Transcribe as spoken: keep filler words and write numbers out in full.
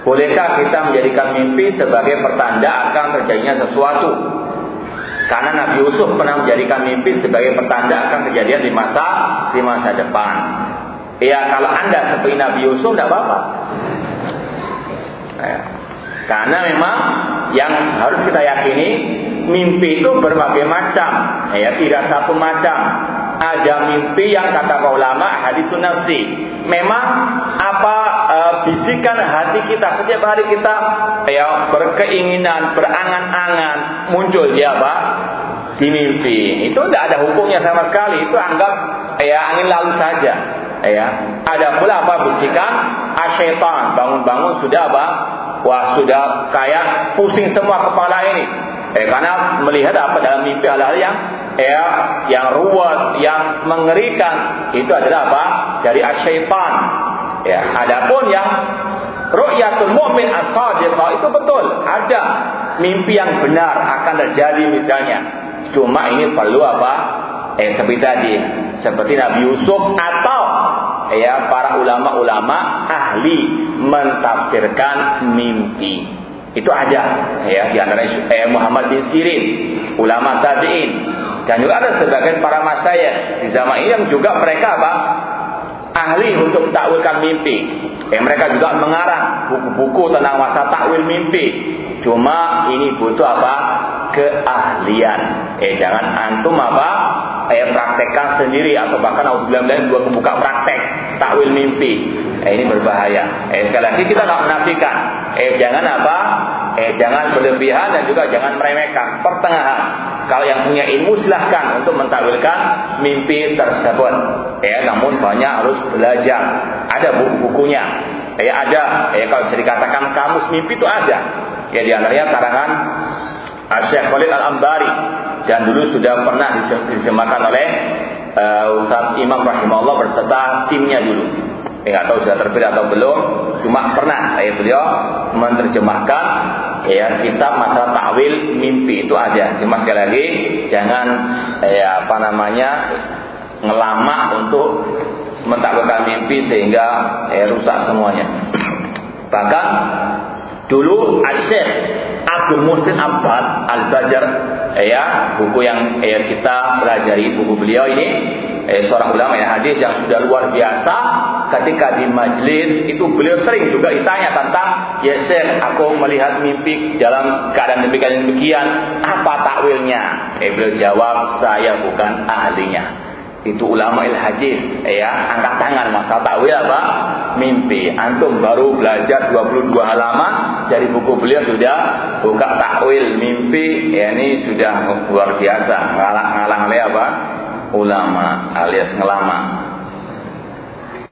Bolehkah kita menjadikan mimpi sebagai pertanda akan terjadinya sesuatu? Karena Nabi Yusuf pernah menjadikan mimpi sebagai pertanda akan kejadian di masa di masa depan. Ya, kalau Anda seperti Nabi Yusuf tidak apa-apa. Ya. Karena memang yang harus kita yakini, mimpi itu berbagai macam, ya, tidak satu macam. Ada mimpi yang kata para ulama hadisun nafsi. Memang apa e, bisikan hati kita setiap hari kita ya berkeinginan, berangan-angan muncul dia apa? Di mimpi. Itu tidak ada hukumnya sama sekali. Itu anggap ya angin lalu saja. Ya. Ada pula apa bisikan asyaitan, bangun-bangun sudah apa? Wah, sudah kayak pusing semua kepala ini. Eh, karena melihat apa dalam mimpi hal-hal yang ya, yang ruwet, yang mengerikan, itu adalah apa? Dari asyaitan. Ya, adapun yang ru'yatul mu'min as-shadiqah itu betul, ada mimpi yang benar akan terjadi misalnya. Cuma ini perlu apa? Eh, seperti tadi, seperti Nabi Yusuf atau ya para ulama-ulama ahli mentafsirkan mimpi. Itu ada ya di antara eh, Muhammad bin Sirin, ulama tabi'in, dan juga ada sebagian para masyayikh di zaman ini yang juga mereka apa? Ahli untuk mentakwilkan mimpi. Eh, mereka juga mengarang buku-buku tentang masa takwil mimpi. Cuma ini butuh apa? Keahlian. Eh jangan antum apa? Eh praktekkan sendiri atau bahkan auzubillahi buat membuka praktek takwil mimpi. Eh ini berbahaya. Eh sekali lagi kita tak menafikan. Eh jangan apa? Eh jangan berlebihan dan juga jangan meremehkan. Pertengahan. Kalau yang punya ilmu silahkan untuk mentakwilkan mimpi tersebut. Eh namun banyak harus belajar. Ada buku-bukunya. Eh ada. Eh kalau bisa dikatakan kamus mimpi itu ada. Ya di antaranya karangan Syekh Khalid Al-Ambari, dan dulu sudah pernah diterjemahkan oleh uh, Ustaz Imam rahimahullah berserta timnya dulu. Enggak tahu sudah terbit atau belum, cuma pernah ya beliau menerjemahkan ya kitab masalah takwil mimpi itu ada. Cuma sekali lagi jangan ya apa namanya ngelama untuk mentakwilkan mimpi sehingga ya, rusak semuanya. Bahkan dulu Syekh Abdul Muhsin Abbad Al-Bajar ya buku yang ya, kita pelajari buku beliau ini eh, seorang ulama ya hadis yang sudah luar biasa. Ketika di majelis itu beliau sering juga ditanya tentang ya Syekh aku melihat mimpi dalam keadaan demikian demikian apa takwilnya. Eh, beliau jawab saya bukan ahlinya. Itu ulama il-hadis ya angkat tangan masalah takwil apa mimpi. Antum baru belajar dua puluh dua halaman dari buku beliau sudah buka takwil mimpi ya ini sudah luar biasa ngalang-ngalang oleh apa ulama alias ngelama.